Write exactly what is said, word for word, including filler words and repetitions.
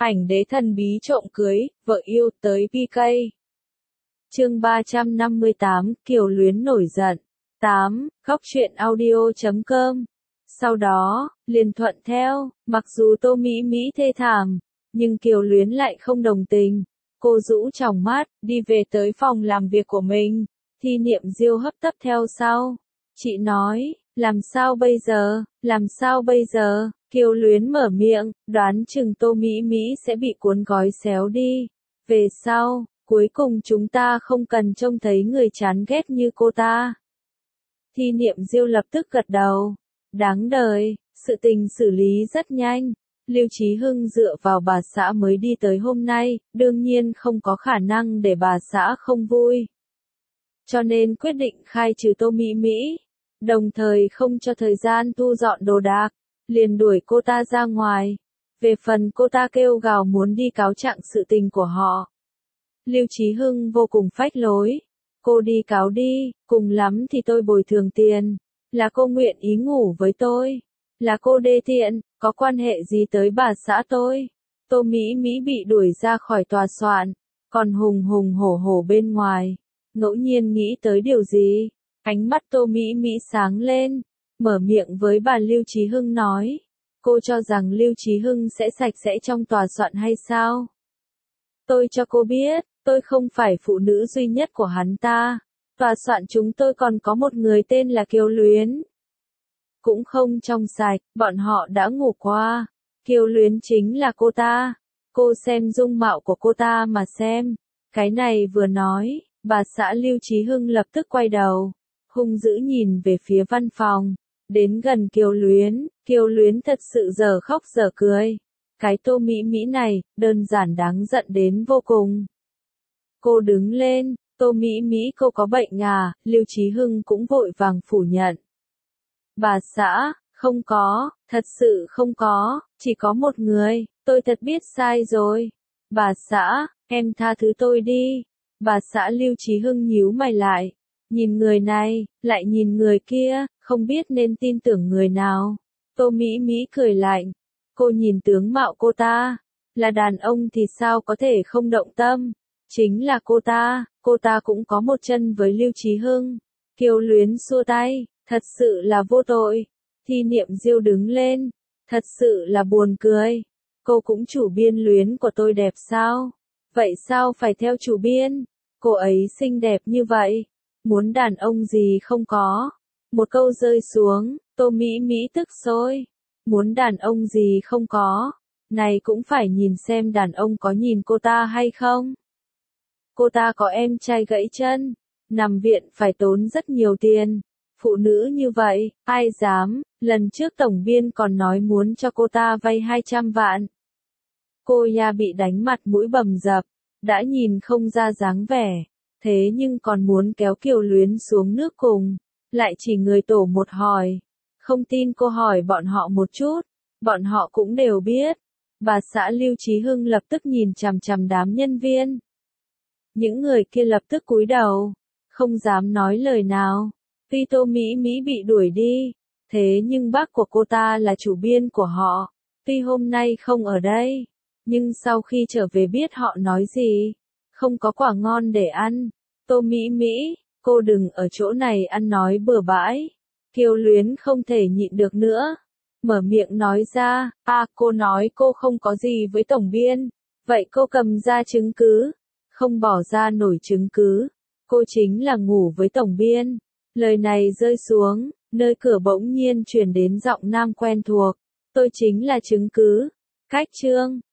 Ảnh đế thần bí trộm cưới, vợ yêu tới pê ca. Chương ba trăm năm mươi tám, Kiều Luyến nổi giận. tám. Góc truyện audio chấm com. Sau đó, liền thuận theo, mặc dù Tô Mỹ Mỹ thê thảm, nhưng Kiều Luyến lại không đồng tình. Cô rũ tròng mắt, đi về tới phòng làm việc của mình. Thi Niệm Diêu hấp tấp theo sau. Chị nói, làm sao bây giờ, làm sao bây giờ? Kiều Luyến mở miệng, đoán chừng Tô Mỹ Mỹ sẽ bị cuốn gói xéo đi. Về sau, cuối cùng chúng ta không cần trông thấy người chán ghét như cô ta. Thi Niệm Diêu lập tức gật đầu. Đáng đời, sự tình xử lý rất nhanh. Lưu Chí Hưng dựa vào bà xã mới đi tới hôm nay, đương nhiên không có khả năng để bà xã không vui. Cho nên quyết định khai trừ Tô Mỹ Mỹ, đồng thời không cho thời gian thu dọn đồ đạc, liền đuổi cô ta ra ngoài. Về phần cô ta kêu gào muốn đi cáo trạng sự tình của họ, Lưu Chí Hưng vô cùng phách lối. Cô đi cáo đi, cùng lắm thì tôi bồi thường tiền. Là cô nguyện ý ngủ với tôi, là cô đê tiện, có quan hệ gì tới bà xã tôi? Tô Mỹ Mỹ bị đuổi ra khỏi tòa soạn, còn hùng hùng hổ hổ bên ngoài. Ngẫu nhiên nghĩ tới điều gì, ánh mắt Tô Mỹ Mỹ sáng lên, mở miệng với bà Lưu Chí Hưng nói. Cô cho rằng Lưu Chí Hưng sẽ sạch sẽ trong tòa soạn hay sao? Tôi cho cô biết, tôi không phải phụ nữ duy nhất của hắn ta. Tòa soạn chúng tôi còn có một người tên là Kiều Luyến. Cũng không trong sạch, bọn họ đã ngủ qua. Kiều Luyến chính là cô ta. Cô xem dung mạo của cô ta mà xem. Cái này vừa nói, bà xã Lưu Chí Hưng lập tức quay đầu, hung dữ nhìn về phía văn phòng. Đến gần Kiều Luyến, Kiều Luyến thật sự giờ khóc giờ cười. Cái Tô Mỹ Mỹ này, đơn giản đáng giận đến vô cùng. Cô đứng lên, Tô Mỹ Mỹ cô có bệnh à, Lưu Chí Hưng cũng vội vàng phủ nhận. Bà xã, không có, thật sự không có, chỉ có một người, tôi thật biết sai rồi. Bà xã, em tha thứ tôi đi. Bà xã Lưu Chí Hưng nhíu mày lại, nhìn người này, lại nhìn người kia, không biết nên tin tưởng người nào. Tô Mỹ Mỹ cười lạnh, cô nhìn tướng mạo cô ta, là đàn ông thì sao có thể không động tâm. Chính là cô ta, cô ta cũng có một chân với Lưu Chí Hưng. Kiều Luyến xua tay, thật sự là vô tội. Thi Niệm Diêu đứng lên, thật sự là buồn cười. Cô cũng chủ biên Luyến của tôi đẹp sao? Vậy sao phải theo chủ biên? Cô ấy xinh đẹp như vậy, muốn đàn ông gì không có. Một câu rơi xuống, Tô Mỹ Mỹ tức sôi. Muốn đàn ông gì không có, này cũng phải nhìn xem đàn ông có nhìn cô ta hay không. Cô ta có em trai gãy chân, nằm viện phải tốn rất nhiều tiền. Phụ nữ như vậy, ai dám, lần trước tổng biên còn nói muốn cho cô ta vay hai trăm vạn. Cô ya bị đánh mặt mũi bầm dập, đã nhìn không ra dáng vẻ, thế nhưng còn muốn kéo Kiều Luyến xuống nước cùng, lại chỉ người tổ một hỏi. Không tin cô hỏi bọn họ một chút, bọn họ cũng đều biết. Bà xã Lưu Chí Hưng lập tức nhìn chằm chằm đám nhân viên. Những người kia lập tức cúi đầu, không dám nói lời nào. Tuy Tô Mỹ Mỹ bị đuổi đi, thế nhưng bác của cô ta là chủ biên của họ. Tuy hôm nay không ở đây, nhưng sau khi trở về biết họ nói gì. Không có quả ngon để ăn. Tô Mỹ Mỹ, cô đừng ở chỗ này ăn nói bừa bãi. Kiều Luyến không thể nhịn được nữa. Mở miệng nói ra, à cô nói cô không có gì với tổng biên. Vậy cô cầm ra chứng cứ. Không bỏ ra nổi chứng cứ. Cô chính là ngủ với tổng biên. Lời này rơi xuống, nơi cửa bỗng nhiên truyền đến giọng nam quen thuộc. Tôi chính là chứng cứ. Cách chương.